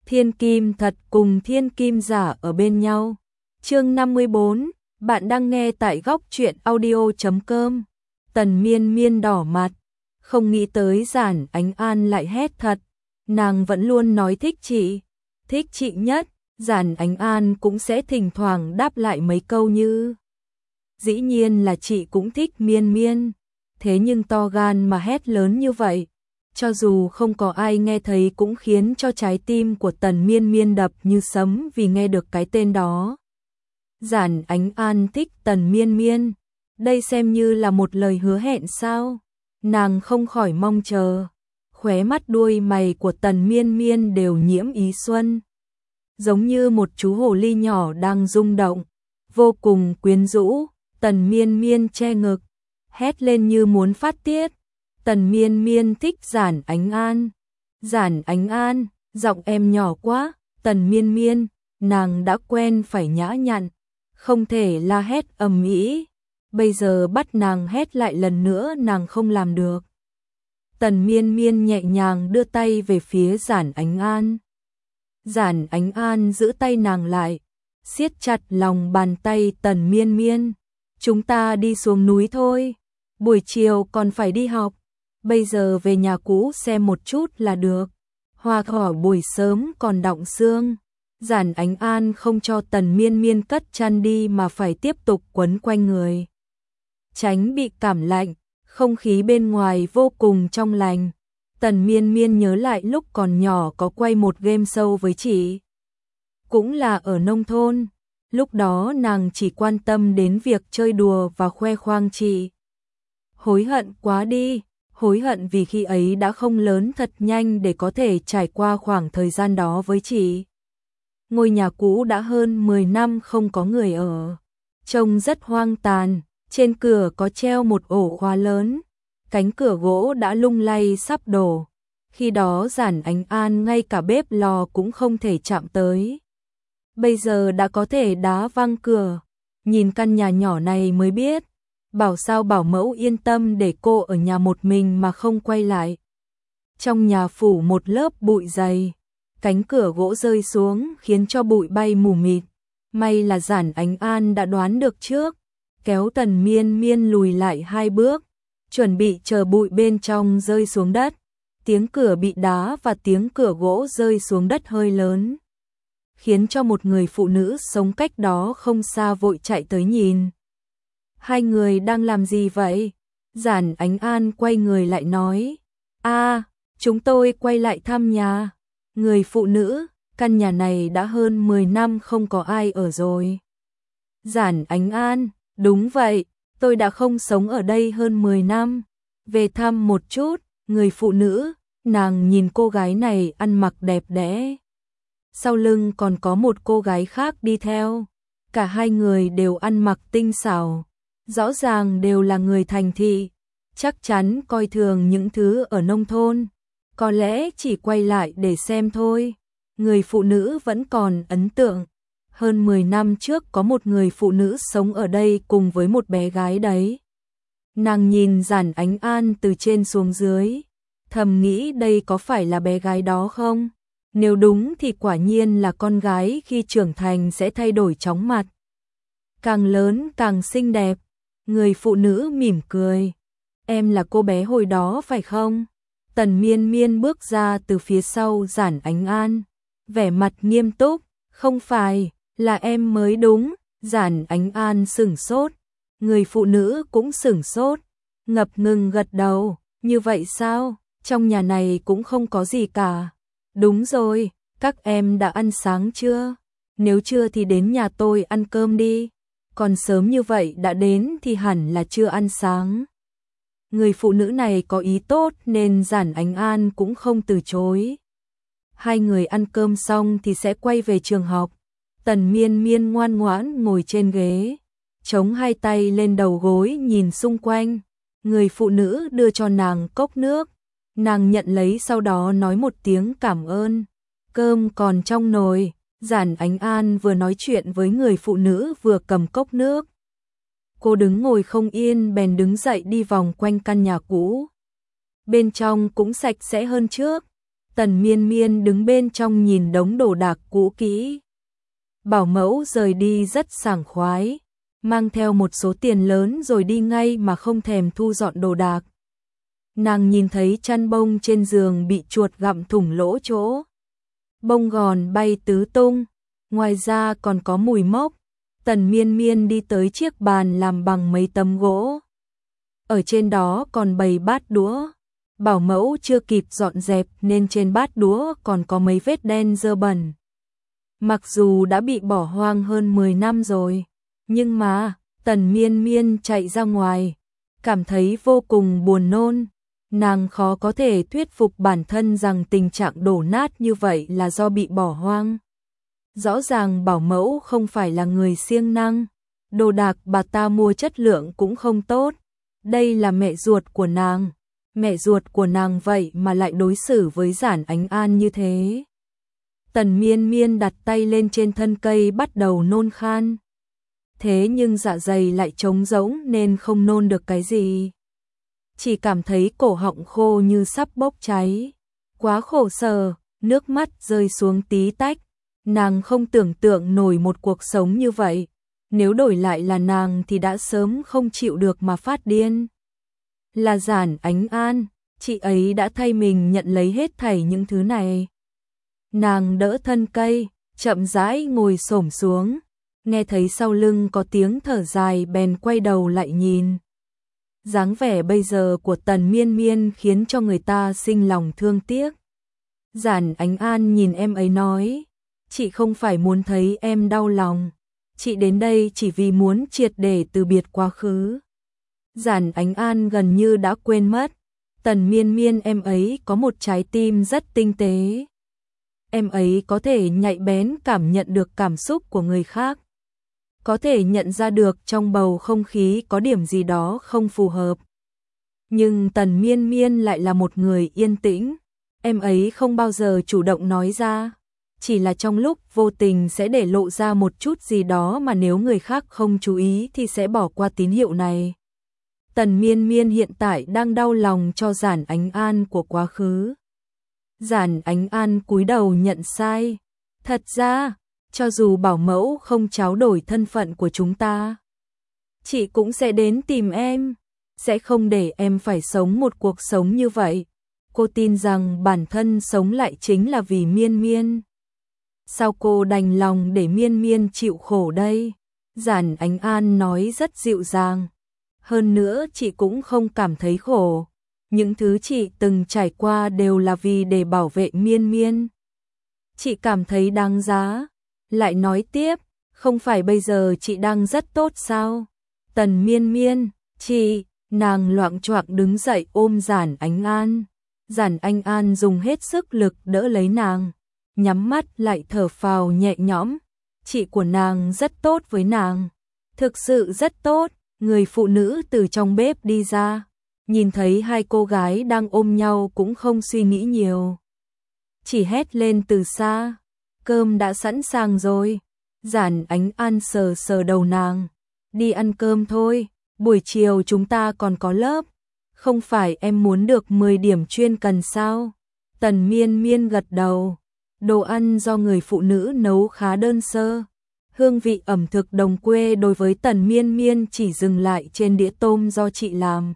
Thiên kim thật cùng thiên kim giả ở bên nhau. Chương 54, bạn đang nghe tại góc truyện audio.com. Tần Miên Miên đỏ mặt, không nghĩ tới Giản Ánh An lại hét thật. Nàng vẫn luôn nói thích chị nhất. Giản Ánh An cũng sẽ thỉnh thoảng đáp lại mấy câu như: dĩ nhiên là chị cũng thích Miên Miên. Thế nhưng to gan mà hét lớn như vậy, cho dù không có ai nghe thấy cũng khiến cho trái tim của Tần Miên Miên đập như sấm vì nghe được cái tên đó. Giản Ánh An thích Tần Miên Miên, đây xem như là một lời hứa hẹn sao? Nàng không khỏi mong chờ. Khóe mắt đuôi mày của Tần Miên Miên đều nhiễm ý xuân, giống như một chú hồ ly nhỏ đang rung động, vô cùng quyến rũ. Tần Miên Miên che ngực, hét lên như muốn phát tiết. Tần Miên Miên thích Giản Ánh An. Giản Ánh An, giọng em nhỏ quá. Tần Miên Miên, nàng đã quen phải nhã nhặn, không thể la hét ầm ĩ. Bây giờ bắt nàng hét lại lần nữa nàng không làm được. Tần Miên Miên nhẹ nhàng đưa tay về phía Giản Ánh An. Giản Ánh An giữ tay nàng lại, siết chặt lòng bàn tay Tần Miên Miên. Chúng ta đi xuống núi thôi, buổi chiều còn phải đi học, bây giờ về nhà cũ xem một chút là được. Hoa cỏ buổi sớm còn đọng sương. Giản Ánh An không cho Tần Miên Miên cất chăn đi mà phải tiếp tục quấn quanh người, tránh bị cảm lạnh. Không khí bên ngoài vô cùng trong lành. Tần Miên Miên nhớ lại lúc còn nhỏ có quay một game show với chị, cũng là ở nông thôn. Lúc đó nàng chỉ quan tâm đến việc chơi đùa và khoe khoang chị. Hối hận quá đi, hối hận vì khi ấy đã không lớn thật nhanh để có thể trải qua khoảng thời gian đó với chị. Ngôi nhà cũ đã hơn 10 năm không có người ở, trông rất hoang tàn. Trên cửa có treo một ổ khóa lớn, cánh cửa gỗ đã lung lay sắp đổ. Khi đó Giản Ánh An ngay cả bếp lò cũng không thể chạm tới, bây giờ đã có thể đá văng cửa. Nhìn căn nhà nhỏ này mới biết, bảo sao bảo mẫu yên tâm để cô ở nhà một mình mà không quay lại. Trong nhà phủ một lớp bụi dày, cánh cửa gỗ rơi xuống khiến cho bụi bay mù mịt. May là Giản Ánh An đã đoán được trước, kéo Tần Miên Miên lùi lại 2 bước, chuẩn bị chờ bụi bên trong rơi xuống đất. Tiếng cửa bị đá và tiếng cửa gỗ rơi xuống đất hơi lớn, khiến cho một người phụ nữ sống cách đó không xa vội chạy tới nhìn. Hai người đang làm gì vậy? Giản Ánh An quay người lại nói: chúng tôi quay lại thăm nhà. Người phụ nữ, căn nhà này đã hơn 10 năm không có ai ở rồi. Giản Ánh An: đúng vậy, tôi đã không sống ở đây hơn 10 năm. Về thăm một chút. Người phụ nữ, nàng nhìn cô gái này ăn mặc đẹp đẽ, sau lưng còn có một cô gái khác đi theo. Cả hai người đều ăn mặc tinh xảo, rõ ràng đều là người thành thị, chắc chắn coi thường những thứ ở nông thôn, có lẽ chỉ quay lại để xem thôi. Người phụ nữ vẫn còn ấn tượng, hơn 10 năm trước có một người phụ nữ sống ở đây cùng với một bé gái đấy. Nàng nhìn Giản Ánh An từ trên xuống dưới, thầm nghĩ đây có phải là bé gái đó không? Nếu đúng thì quả nhiên là con gái khi trưởng thành sẽ thay đổi chóng mặt, càng lớn càng xinh đẹp. Người phụ nữ mỉm cười: em là cô bé hồi đó phải không? Tần Miên Miên bước ra từ phía sau Giản Ánh An, vẻ mặt nghiêm túc: không phải, là em mới đúng. Giản Ánh An sửng sốt, người phụ nữ cũng sửng sốt, ngập ngừng gật đầu: như vậy sao? Trong nhà này cũng không có gì cả. Đúng rồi, các em đã ăn sáng chưa? Nếu chưa thì đến nhà tôi ăn cơm đi. Còn sớm như vậy đã đến thì hẳn là chưa ăn sáng. Người phụ nữ này có ý tốt nên Giản Ánh An cũng không từ chối. Hai người ăn cơm xong thì sẽ quay về trường học. Tần Miên Miên ngoan ngoãn ngồi trên ghế, chống hai tay lên đầu gối nhìn xung quanh. Người phụ nữ đưa cho nàng cốc nước, nàng nhận lấy sau đó nói một tiếng cảm ơn. Cơm còn trong nồi. Giản Ánh An vừa nói chuyện với người phụ nữ vừa cầm cốc nước. Cô đứng ngồi không yên bèn đứng dậy đi vòng quanh căn nhà cũ. Bên trong cũng sạch sẽ hơn trước. Tần Miên Miên đứng bên trong nhìn đống đồ đạc cũ kỹ. Bảo mẫu rời đi rất sảng khoái, mang theo một số tiền lớn rồi đi ngay mà không thèm thu dọn đồ đạc. Nàng nhìn thấy chăn bông trên giường bị chuột gặm thủng lỗ chỗ. Bông gòn bay tứ tung, ngoài ra còn có mùi mốc. Tần Miên Miên đi tới chiếc bàn làm bằng mấy tấm gỗ. Ở trên đó còn bày bát đũa. Bảo mẫu chưa kịp dọn dẹp nên trên bát đũa còn có mấy vết đen dơ bẩn. Mặc dù đã bị bỏ hoang hơn 10 năm rồi, nhưng mà Tần Miên Miên chạy ra ngoài, cảm thấy vô cùng buồn nôn. Nàng khó có thể thuyết phục bản thân rằng tình trạng đổ nát như vậy là do bị bỏ hoang. Rõ ràng bảo mẫu không phải là người siêng năng, đồ đạc bà ta mua chất lượng cũng không tốt. Đây là mẹ ruột của nàng, mẹ ruột của nàng vậy mà lại đối xử với Giản Ánh An như thế. Tần Miên Miên đặt tay lên trên thân cây bắt đầu nôn khan. Thế nhưng dạ dày lại trống rỗng nên không nôn được cái gì. Chỉ cảm thấy cổ họng khô như sắp bốc cháy. Quá khổ sở, nước mắt rơi xuống tí tách. Nàng không tưởng tượng nổi một cuộc sống như vậy. Nếu đổi lại là nàng thì đã sớm không chịu được mà phát điên. Là Giản Ánh An, chị ấy đã thay mình nhận lấy hết thảy những thứ này. Nàng đỡ thân cây, chậm rãi ngồi xổm xuống, nghe thấy sau lưng có tiếng thở dài bèn quay đầu lại nhìn. Dáng vẻ bây giờ của Tần Miên Miên khiến cho người ta sinh lòng thương tiếc. Giản Ánh An nhìn em ấy nói, chị không phải muốn thấy em đau lòng, chị đến đây chỉ vì muốn triệt để từ biệt quá khứ. Giản Ánh An gần như đã quên mất, Tần Miên Miên em ấy có một trái tim rất tinh tế. Em ấy có thể nhạy bén cảm nhận được cảm xúc của người khác. Có thể nhận ra được trong bầu không khí có điểm gì đó không phù hợp. Nhưng Tần Miên Miên lại là một người yên tĩnh. Em ấy không bao giờ chủ động nói ra. Chỉ là trong lúc vô tình sẽ để lộ ra một chút gì đó mà nếu người khác không chú ý thì sẽ bỏ qua tín hiệu này. Tần Miên Miên hiện tại đang đau lòng cho Giản Ánh An của quá khứ. Giản Ánh An cúi đầu nhận sai. Thật ra, cho dù bảo mẫu không tráo đổi thân phận của chúng ta, chị cũng sẽ đến tìm em, sẽ không để em phải sống một cuộc sống như vậy. Cô tin rằng bản thân sống lại chính là vì Miên Miên. Sao cô đành lòng để Miên Miên chịu khổ đây? Giản Ánh An nói rất dịu dàng. Hơn nữa chị cũng không cảm thấy khổ. Những thứ chị từng trải qua đều là vì để bảo vệ Miên Miên. Chị cảm thấy đáng giá. Lại nói tiếp, không phải bây giờ chị đang rất tốt sao? Tần Miên Miên, chị, nàng loạng choạng đứng dậy ôm Giản Ánh An. Giản Ánh An dùng hết sức lực đỡ lấy nàng, nhắm mắt lại thở phào nhẹ nhõm. Chị của nàng rất tốt với nàng, thực sự rất tốt. Người phụ nữ từ trong bếp đi ra, nhìn thấy hai cô gái đang ôm nhau cũng không suy nghĩ nhiều. Chỉ hét lên từ xa, cơm đã sẵn sàng rồi. Giản Ánh An sờ sờ đầu nàng, đi ăn cơm thôi, buổi chiều chúng ta còn có lớp. Không phải em muốn được 10 điểm chuyên cần sao? Tần Miên Miên gật đầu. Đồ ăn do người phụ nữ nấu khá đơn sơ. Hương vị ẩm thực đồng quê đối với Tần Miên Miên chỉ dừng lại trên đĩa tôm do chị làm.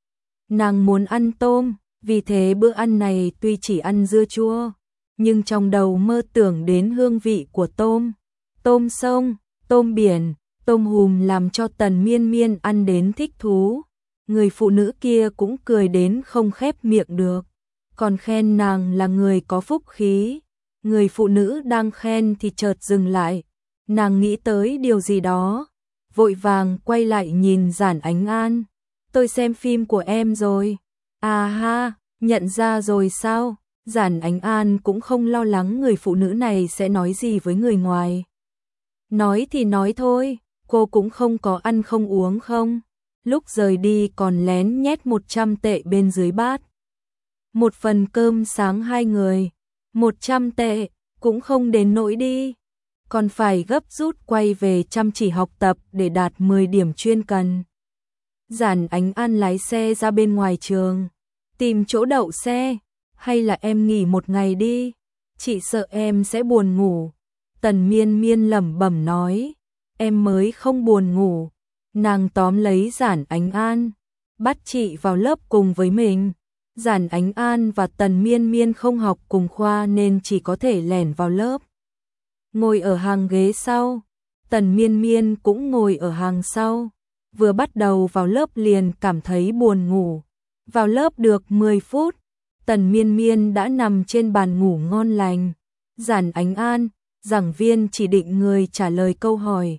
Nàng muốn ăn tôm, vì thế bữa ăn này tuy chỉ ăn dưa chua, nhưng trong đầu mơ tưởng đến hương vị của tôm. Tôm sông, tôm biển, tôm hùm làm cho Tần Miên Miên ăn đến thích thú. Người phụ nữ kia cũng cười đến không khép miệng được, còn khen nàng là người có phúc khí. Người phụ nữ đang khen thì chợt dừng lại. Nàng nghĩ tới điều gì đó, vội vàng quay lại nhìn Giản Ánh An. Tôi xem phim của em rồi. À ha, nhận ra rồi sao? Giản Ánh An cũng không lo lắng người phụ nữ này sẽ nói gì với người ngoài. Nói thì nói thôi, cô cũng không có ăn không uống không? Lúc rời đi còn lén nhét 100 tệ bên dưới bát. Một phần cơm sáng hai người, 100 tệ, cũng không đến nỗi đi. Còn phải gấp rút quay về chăm chỉ học tập để đạt 10 điểm chuyên cần. Giản Ánh An lái xe ra bên ngoài trường, tìm chỗ đậu xe. hay là em nghỉ một ngày đi, chị sợ em sẽ buồn ngủ. Tần Miên Miên lẩm bẩm nói, em mới không buồn ngủ. Nàng tóm lấy Giản Ánh An, bắt chị vào lớp cùng với mình. Giản Ánh An và Tần Miên Miên không học cùng khoa nên chỉ có thể lẻn vào lớp. Ngồi ở hàng ghế sau, Tần Miên Miên cũng ngồi ở hàng sau. Vừa bắt đầu vào lớp liền cảm thấy buồn ngủ. Vào lớp được 10 phút, Tần Miên Miên đã nằm trên bàn ngủ ngon lành. Giản Ánh An, giảng viên chỉ định người trả lời câu hỏi.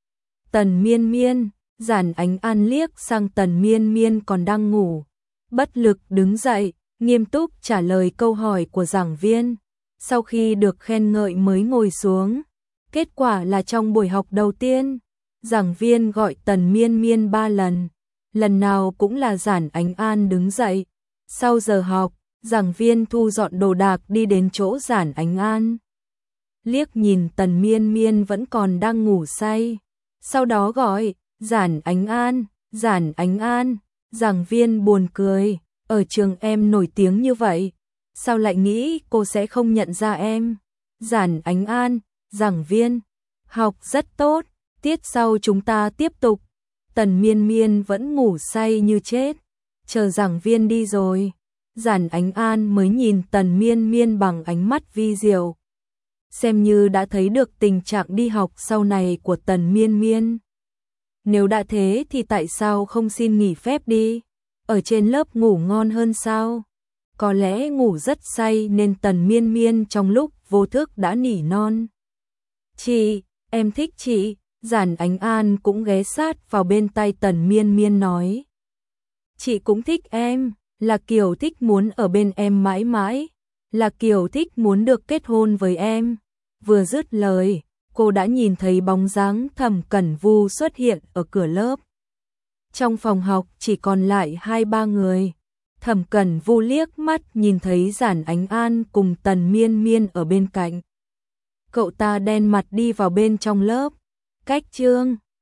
Tần Miên Miên, Giản Ánh An liếc sang Tần Miên Miên còn đang ngủ. Bất lực đứng dậy, nghiêm túc trả lời câu hỏi của giảng viên. Sau khi được khen ngợi mới ngồi xuống. Kết quả là trong buổi học đầu tiên, giảng viên gọi Tần Miên Miên 3 lần. Lần nào cũng là Giản Ánh An đứng dậy. Sau giờ học, giảng viên thu dọn đồ đạc đi đến chỗ Giản Ánh An. Liếc nhìn Tần Miên Miên vẫn còn đang ngủ say. Sau đó gọi, Giản Ánh An, Giản Ánh An. Giảng viên buồn cười, ở trường em nổi tiếng như vậy, sao lại nghĩ cô sẽ không nhận ra em? Giản Ánh An, giảng viên, học rất tốt, tiết sau chúng ta tiếp tục. Tần Miên Miên vẫn ngủ say như chết, chờ giảng viên đi rồi. Giản Ánh An mới nhìn Tần Miên Miên bằng ánh mắt vi diệu. Xem như đã thấy được tình trạng đi học sau này của Tần Miên Miên. Nếu đã thế thì tại sao không xin nghỉ phép đi? Ở trên lớp ngủ ngon hơn sao? Có lẽ ngủ rất say nên Tần Miên Miên trong lúc vô thức đã nỉ non. Chị, em thích chị. Giản Ánh An cũng ghé sát vào bên tai Tần Miên Miên nói. Chị cũng thích em, là kiểu thích muốn ở bên em mãi mãi, là kiểu thích muốn được kết hôn với em. Vừa dứt lời, cô đã nhìn thấy bóng dáng Thẩm Cẩn Vu xuất hiện ở cửa lớp. Trong phòng học chỉ còn lại 2-3 người. Thẩm Cẩn Vu liếc mắt nhìn thấy Giản Ánh An cùng Tần Miên Miên ở bên cạnh. Cậu ta đen mặt đi vào bên trong lớp. Cách chương